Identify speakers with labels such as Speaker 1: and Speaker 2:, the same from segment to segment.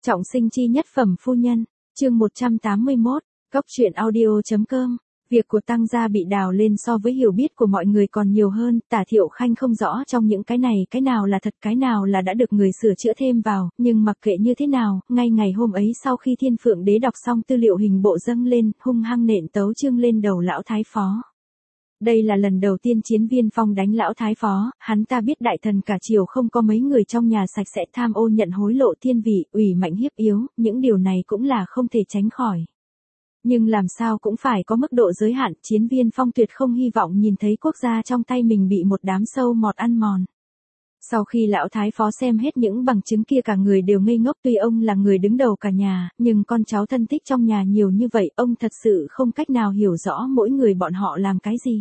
Speaker 1: Trọng sinh chi nhất phẩm phu nhân, chương 181, Cóc truyện audio.com. Việc của Tăng gia bị đào lên so với hiểu biết của mọi người còn nhiều hơn, Tả Thiệu Khanh không rõ trong những cái này cái nào là thật cái nào là đã được người sửa chữa thêm vào, nhưng mặc kệ như thế nào, ngay ngày hôm ấy sau khi Thiên Phượng Đế đọc xong tư liệu hình bộ dâng lên, hung hăng nện tấu chương lên đầu lão thái phó. Đây là lần đầu tiên Chiến Viên Phong đánh lão thái phó, hắn ta biết đại thần cả triều không có mấy người trong nhà sạch sẽ tham ô nhận hối lộ thiên vị, ủy mạnh hiếp yếu, những điều này cũng là không thể tránh khỏi. Nhưng làm sao cũng phải có mức độ giới hạn, Chiến Viên Phong tuyệt không hy vọng nhìn thấy quốc gia trong tay mình bị một đám sâu mọt ăn mòn. Sau khi lão thái phó xem hết những bằng chứng kia cả người đều ngây ngốc, tuy ông là người đứng đầu cả nhà, nhưng con cháu thân thích trong nhà nhiều như vậy, ông thật sự không cách nào hiểu rõ mỗi người bọn họ làm cái gì.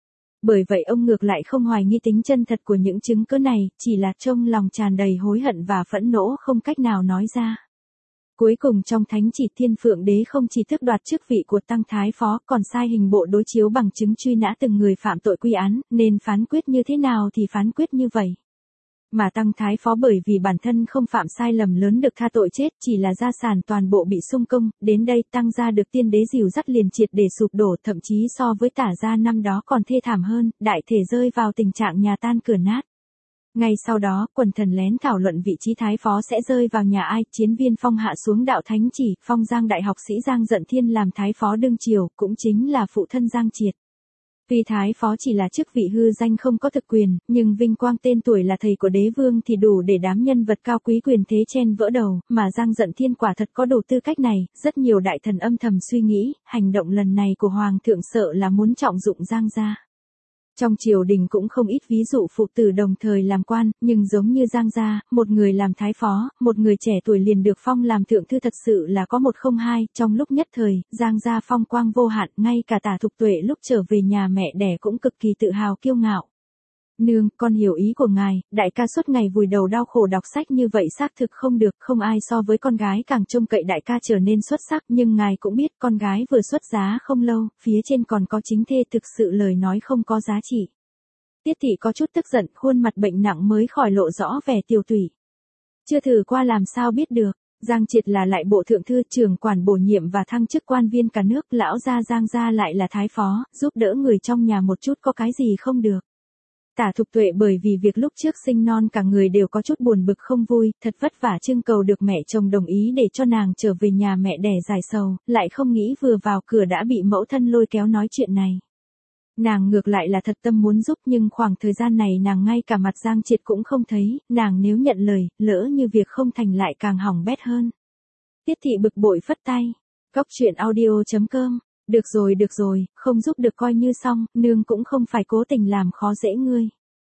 Speaker 1: Bởi vậy ông ngược lại không hoài nghi tính chân thật của những chứng cứ này, chỉ là trong lòng tràn đầy hối hận và phẫn nộ không cách nào nói ra. Cuối cùng trong thánh chỉ Thiên Phượng Đế không chỉ tước đoạt chức vị của Tăng Thái Phó còn sai hình bộ đối chiếu bằng chứng truy nã từng người phạm tội quy án, nên phán quyết như thế nào thì phán quyết như vậy. Mà Tăng Thái Phó bởi vì bản thân không phạm sai lầm lớn được tha tội chết, chỉ là gia sản toàn bộ bị xung công, đến đây Tăng gia được tiên đế dìu dắt liền triệt để sụp đổ, thậm chí so với Tả gia năm đó còn thê thảm hơn, đại thể rơi vào tình trạng nhà tan cửa nát. Ngay sau đó, quần thần lén thảo luận vị trí Thái Phó sẽ rơi vào nhà ai, Chiến Viên Phong hạ xuống đạo thánh chỉ, phong Giang đại học sĩ Giang Dận Thiên làm Thái Phó đương triều, cũng chính là phụ thân Giang Triệt. Vì Thái Phó chỉ là chức vị hư danh không có thực quyền, nhưng vinh quang tên tuổi là thầy của đế vương thì đủ để đám nhân vật cao quý quyền thế chen vỡ đầu, mà Giang Dận Thiên quả thật có đủ tư cách này, rất nhiều đại thần âm thầm suy nghĩ, hành động lần này của Hoàng thượng sợ là muốn trọng dụng Giang gia. Trong triều đình cũng không ít ví dụ phụ tử đồng thời làm quan, nhưng giống như Giang gia, một người làm thái phó, một người trẻ tuổi liền được phong làm thượng thư thật sự là có một không hai, trong lúc nhất thời, Giang gia phong quang vô hạn, ngay cả Tả Thục Tuệ lúc trở về nhà mẹ đẻ cũng cực kỳ tự hào kiêu ngạo. Nương, con hiểu ý của ngài, đại ca suốt ngày vùi đầu đau khổ đọc sách như vậy xác thực không được, không ai so với con gái càng trông cậy đại ca trở nên xuất sắc, nhưng ngài cũng biết con gái vừa xuất giá không lâu, phía trên còn có chính thê, thực sự lời nói không có giá trị. Tiết thị có chút tức giận, khuôn mặt bệnh nặng mới khỏi lộ rõ vẻ tiều tụy. Chưa thử qua làm sao biết được. Giang Triệt là lại bộ thượng thư, trưởng quản bổ nhiệm và thăng chức quan viên cả nước, lão gia Giang gia lại là thái phó, giúp đỡ người trong nhà một chút có cái gì không được. Tả Thục Tuệ bởi vì việc lúc trước sinh non cả người đều có chút buồn bực không vui, thật vất vả trưng cầu được mẹ chồng đồng ý để cho nàng trở về nhà mẹ đẻ giải sầu, lại không nghĩ vừa vào cửa đã bị mẫu thân lôi kéo nói chuyện này. Nàng ngược lại là thật tâm muốn giúp, nhưng khoảng thời gian này nàng ngay cả mặt Giang Triệt cũng không thấy, nàng nếu nhận lời, lỡ như việc không thành lại càng hỏng bét hơn. Tiết thị bực bội phất tay. Cóc truyện audio.com. Được rồi, không giúp được coi như xong, nương cũng không phải cố tình làm khó dễ ngươi.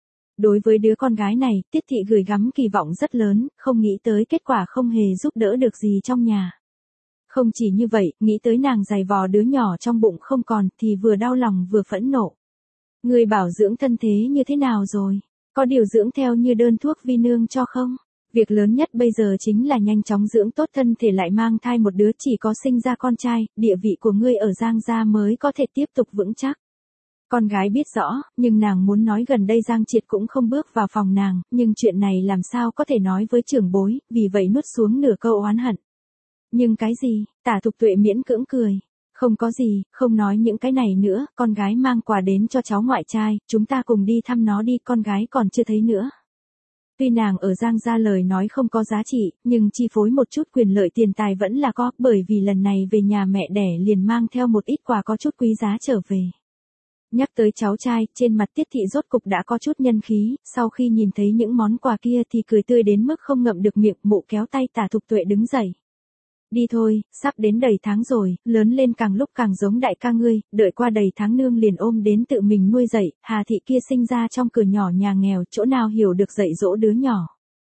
Speaker 1: Đối với đứa con gái này, Tiết thị gửi gắm kỳ vọng rất lớn, không nghĩ tới kết quả không hề giúp đỡ được gì trong nhà. Không chỉ như vậy, nghĩ tới nàng giày vò đứa nhỏ trong bụng không còn, thì vừa đau lòng vừa phẫn nộ. Ngươi bảo dưỡng thân thế như thế nào rồi? Có điều dưỡng theo như đơn thuốc vi nương cho không? Việc lớn nhất bây giờ chính là nhanh chóng dưỡng tốt thân thể lại mang thai một đứa, chỉ có sinh ra con trai, địa vị của ngươi ở Giang gia mới có thể tiếp tục vững chắc. Con gái biết rõ, nhưng nàng muốn nói gần đây Giang Triệt cũng không bước vào phòng nàng, nhưng chuyện này làm sao có thể nói với trưởng bối, vì vậy nuốt xuống nửa câu oán hận. Nhưng cái gì? Tả Thục Tuệ miễn cưỡng cười. Không có gì, không nói những cái này nữa, con gái mang quà đến cho cháu ngoại trai, chúng ta cùng đi thăm nó đi, con gái còn chưa thấy nữa. Tuy nàng ở Giang gia lời nói không có giá trị, nhưng chi phối một chút quyền lợi tiền tài vẫn là có, bởi vì lần này về nhà mẹ đẻ liền mang theo một ít quà có chút quý giá trở về. Nhắc tới cháu trai, trên mặt Tiết thị rốt cục đã có chút nhân khí, sau khi nhìn thấy những món quà kia thì cười tươi đến mức không ngậm được miệng, mụ kéo tay Tả Thục Tuệ đứng dậy. Đi thôi, sắp đến đầy tháng rồi, lớn lên càng lúc càng giống đại ca ngươi, đợi qua đầy tháng nương liền ôm đến tự mình nuôi dạy, Hà thị kia sinh ra trong cửa nhỏ nhà nghèo, chỗ nào hiểu được dạy dỗ đứa nhỏ.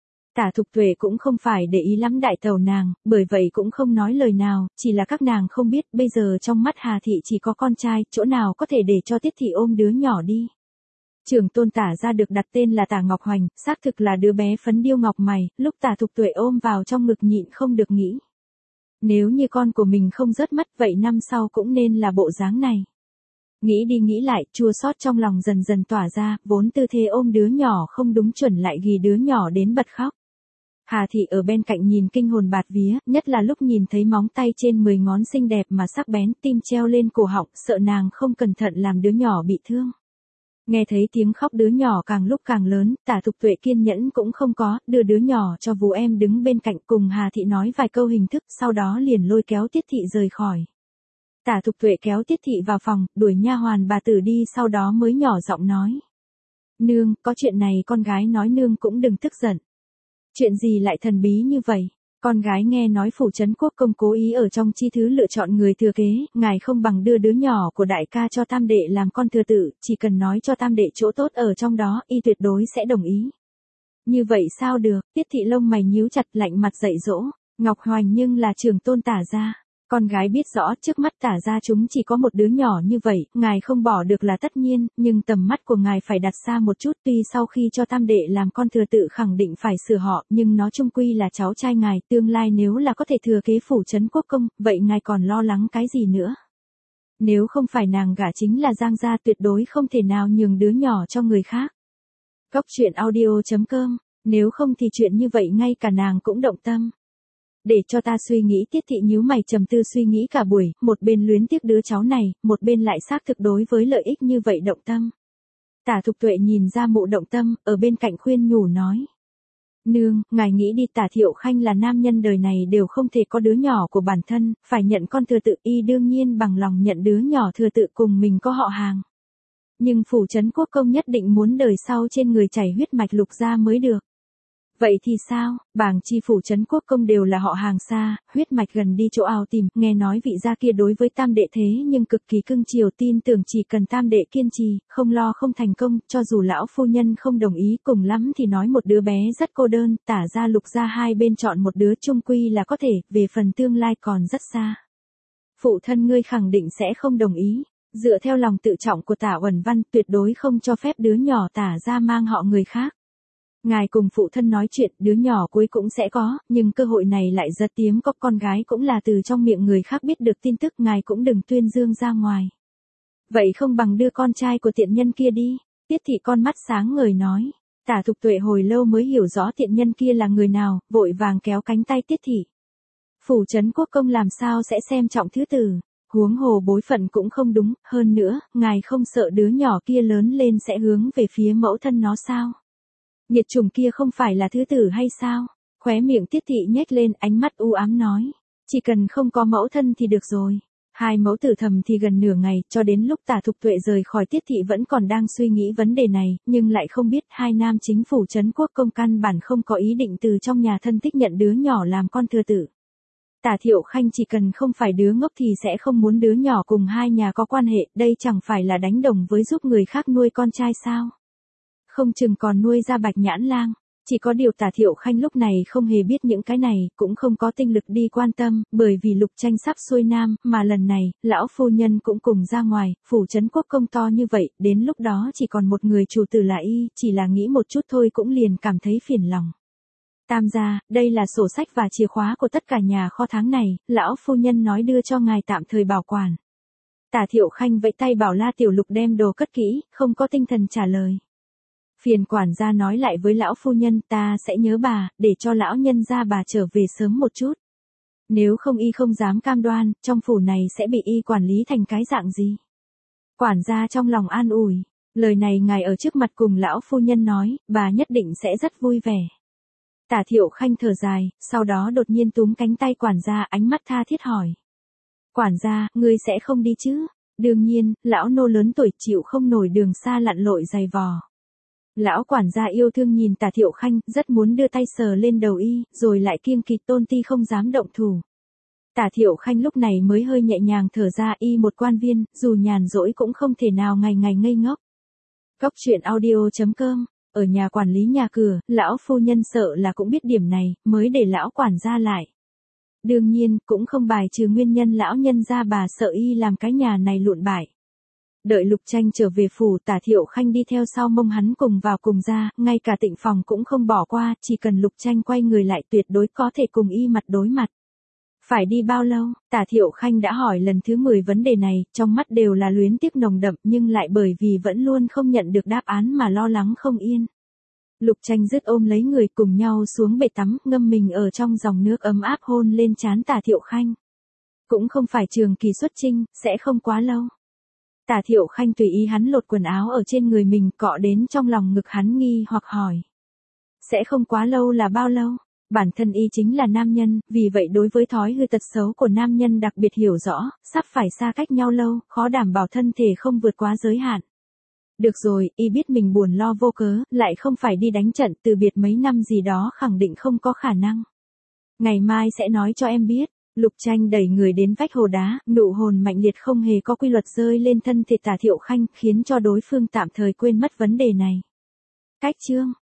Speaker 1: Tả Thục Tuệ cũng không phải để ý lắm đại tàu nàng, bởi vậy cũng không nói lời nào, chỉ là các nàng không biết bây giờ trong mắt Hà thị chỉ có con trai, chỗ nào có thể để cho Tiết thị ôm đứa nhỏ đi. Trưởng tôn Tả gia được đặt tên là Tả Ngọc Hoành, xác thực là đứa bé phấn điêu ngọc mày, lúc Tả Thục Tuệ ôm vào trong ngực nhịn không được nghĩ. Nếu như con của mình không rớt mắt vậy năm sau cũng nên là bộ dáng này. Nghĩ đi nghĩ lại, chua xót trong lòng dần dần tỏa ra, vốn tư thế ôm đứa nhỏ không đúng chuẩn lại ghi đứa nhỏ đến bật khóc. Hà thị ở bên cạnh nhìn kinh hồn bạt vía, nhất là lúc nhìn thấy móng tay trên 10 ngón xinh đẹp mà sắc bén, tim treo lên cổ họng, sợ nàng không cẩn thận làm đứa nhỏ bị thương. Nghe thấy tiếng khóc đứa nhỏ càng lúc càng lớn, Tả Thục Tuệ kiên nhẫn cũng không có, đưa đứa nhỏ cho Vũ Em đứng bên cạnh cùng Hà thị nói vài câu hình thức, sau đó liền lôi kéo Tiết thị rời khỏi. Tả Thục Tuệ kéo Tiết thị vào phòng, đuổi nha hoàn bà tử đi, sau đó mới nhỏ giọng nói: "Nương, có chuyện này con gái nói nương cũng đừng tức giận." "Chuyện gì lại thần bí như vậy?" "Con gái nghe nói phủ trấn quốc công cố ý ở trong chi thứ lựa chọn người thừa kế, ngài không bằng đưa đứa nhỏ của đại ca cho tam đệ làm con thừa tử, chỉ cần nói cho tam đệ chỗ tốt ở trong đó, y tuyệt đối sẽ đồng ý." "Như vậy sao được?" Tiết thị lông mày nhíu chặt, lạnh mặt dạy dỗ: "Ngọc Hoành nhưng là trưởng tôn Tả gia. Con gái biết rõ trước mắt Tả gia chúng chỉ có một đứa nhỏ như vậy, ngài không bỏ được là tất nhiên, nhưng tầm mắt của ngài phải đặt xa một chút, tuy sau khi cho tam đệ làm con thừa tự khẳng định phải sửa họ, nhưng nó chung quy là cháu trai ngài, tương lai nếu là có thể thừa kế phủ trấn quốc công, vậy ngài còn lo lắng cái gì nữa? Nếu không phải nàng gả chính là Giang gia, tuyệt đối không thể nào nhường đứa nhỏ cho người khác." Cốc truyện audio.com, nếu không thì chuyện như vậy ngay cả nàng cũng động tâm. "Để cho ta suy nghĩ." Tiết thị nhíu mày trầm tư suy nghĩ cả buổi, một bên luyến tiếc đứa cháu này, một bên lại xác thực đối với lợi ích như vậy động tâm. Tả Thục Tuệ nhìn ra mụ động tâm, ở bên cạnh khuyên nhủ nói: "Nương, ngài nghĩ đi, Tả Thiệu Khanh là nam nhân đời này đều không thể có đứa nhỏ của bản thân, phải nhận con thừa tự, y đương nhiên bằng lòng nhận đứa nhỏ thừa tự cùng mình có họ hàng. Nhưng phủ trấn quốc công nhất định muốn đời sau trên người chảy huyết mạch Lục gia mới được." "Vậy thì sao?" "Bảng chi phủ trấn quốc công đều là họ hàng xa, huyết mạch gần đi chỗ ào tìm, nghe nói vị gia kia đối với tam đệ thế nhưng cực kỳ cưng chiều, tin tưởng chỉ cần tam đệ kiên trì, không lo không thành công, cho dù lão phu nhân không đồng ý, cùng lắm thì nói một đứa bé rất cô đơn, Tả gia Lục gia hai bên chọn một đứa chung quy là có thể, về phần tương lai còn rất xa. Phụ thân ngươi khẳng định sẽ không đồng ý. Dựa theo lòng tự trọng của Tả Uẩn Văn, tuyệt đối không cho phép đứa nhỏ Tả gia mang họ người khác. Ngài cùng phụ thân nói chuyện, đứa nhỏ cuối cũng sẽ có, nhưng cơ hội này lại rất hiếm có, con gái cũng là từ trong miệng người khác biết được tin tức, ngài cũng đừng tuyên dương ra ngoài. Vậy không bằng đưa con trai của tiện nhân kia đi." Tiết thị con mắt sáng ngời nói. Tả Thục Tuệ hồi lâu mới hiểu rõ tiện nhân kia là người nào, vội vàng kéo cánh tay Tiết thị. "Phủ trấn quốc công làm sao sẽ xem trọng thứ tử, huống hồ bối phận cũng không đúng, hơn nữa, ngài không sợ đứa nhỏ kia lớn lên sẽ hướng về phía mẫu thân nó sao? Nhiệt trùng kia không phải là thứ tử hay sao?" Khóe miệng Tiết thị nhếch lên, ánh mắt u ám nói: "Chỉ cần không có mẫu thân thì được rồi." Hai mẫu tử thầm thì gần nửa ngày, cho đến lúc Tả Thục Tuệ rời khỏi, Tiết thị vẫn còn đang suy nghĩ vấn đề này, nhưng lại không biết hai nam chính phủ trấn quốc công căn bản không có ý định từ trong nhà thân thích nhận đứa nhỏ làm con thừa tử. Tả Thiệu Khanh chỉ cần không phải đứa ngốc thì sẽ không muốn đứa nhỏ cùng hai nhà có quan hệ, đây chẳng phải là đánh đồng với giúp người khác nuôi con trai sao? Không chừng còn nuôi ra Bạch Nhãn Lang. Chỉ có điều Tả Thiệu Khanh lúc này không hề biết những cái này, cũng không có tinh lực đi quan tâm, bởi vì Lục Tranh sắp xuôi nam, mà lần này, lão phu nhân cũng cùng ra ngoài, phủ trấn quốc công to như vậy, đến lúc đó chỉ còn một người chủ tử là y, chỉ là nghĩ một chút thôi cũng liền cảm thấy phiền lòng. "Tam gia, đây là sổ sách và chìa khóa của tất cả nhà kho tháng này, lão phu nhân nói đưa cho ngài tạm thời bảo quản." Tả Thiệu Khanh vẫy tay bảo La Tiểu Lục đem đồ cất kỹ, không có tinh thần trả lời. "Phiền quản gia nói lại với lão phu nhân, ta sẽ nhớ bà, để cho lão nhân gia bà trở về sớm một chút. Nếu không y không dám cam đoan, trong phủ này sẽ bị y quản lý thành cái dạng gì." Quản gia trong lòng an ủi, lời này ngài ở trước mặt cùng lão phu nhân nói, bà nhất định sẽ rất vui vẻ. Tả Thiệu Khanh thở dài, sau đó đột nhiên túm cánh tay quản gia, ánh mắt tha thiết hỏi: "Quản gia, ngươi sẽ không đi chứ?" "Đương nhiên, lão nô lớn tuổi chịu không nổi đường xa lặn lội dày vò." Lão quản gia yêu thương nhìn Tả Thiệu Khanh, rất muốn đưa tay sờ lên đầu y, rồi lại kiêng kỵ tôn ti không dám động thủ. Tả Thiệu Khanh lúc này mới hơi nhẹ nhàng thở ra, y một quan viên, dù nhàn rỗi cũng không thể nào ngày ngày ngây ngốc. Cốc truyện audio.com, ở nhà quản lý nhà cửa, lão phu nhân sợ là cũng biết điểm này, mới để lão quản gia lại. Đương nhiên, cũng không bài trừ nguyên nhân lão nhân gia bà sợ y làm cái nhà này lụn bại. Đợi Lục Tranh trở về phủ, Tả Thiệu Khanh đi theo sau mông hắn cùng vào cùng ra, ngay cả Tịnh Phòng cũng không bỏ qua, chỉ cần Lục Tranh quay người lại tuyệt đối có thể cùng y mặt đối mặt. Phải đi bao lâu? Tả Thiệu Khanh đã hỏi lần thứ 10 vấn đề này, trong mắt đều là luyến tiếc nồng đậm, nhưng lại bởi vì vẫn luôn không nhận được đáp án mà lo lắng không yên. Lục Tranh dứt ôm lấy người cùng nhau xuống bể tắm, ngâm mình ở trong dòng nước ấm áp hôn lên trán Tả Thiệu Khanh. Cũng không phải trường kỳ xuất trinh, sẽ không quá lâu. Tả Thiệu Khanh tùy ý hắn lột quần áo ở trên người mình, cọ đến trong lòng ngực hắn nghi hoặc hỏi. Sẽ không quá lâu là bao lâu? Bản thân y chính là nam nhân, vì vậy đối với thói hư tật xấu của nam nhân đặc biệt hiểu rõ, sắp phải xa cách nhau lâu, khó đảm bảo thân thể không vượt quá giới hạn. Được rồi, y biết mình buồn lo vô cớ, lại không phải đi đánh trận từ biệt mấy năm gì đó khẳng định không có khả năng. Ngày mai sẽ nói cho em biết. Lục Tranh đẩy người đến vách hồ đá, nụ hôn mạnh liệt không hề có quy luật rơi lên thân thể Tả Thiệu Khanh, khiến cho đối phương tạm thời quên mất vấn đề này. Cách chương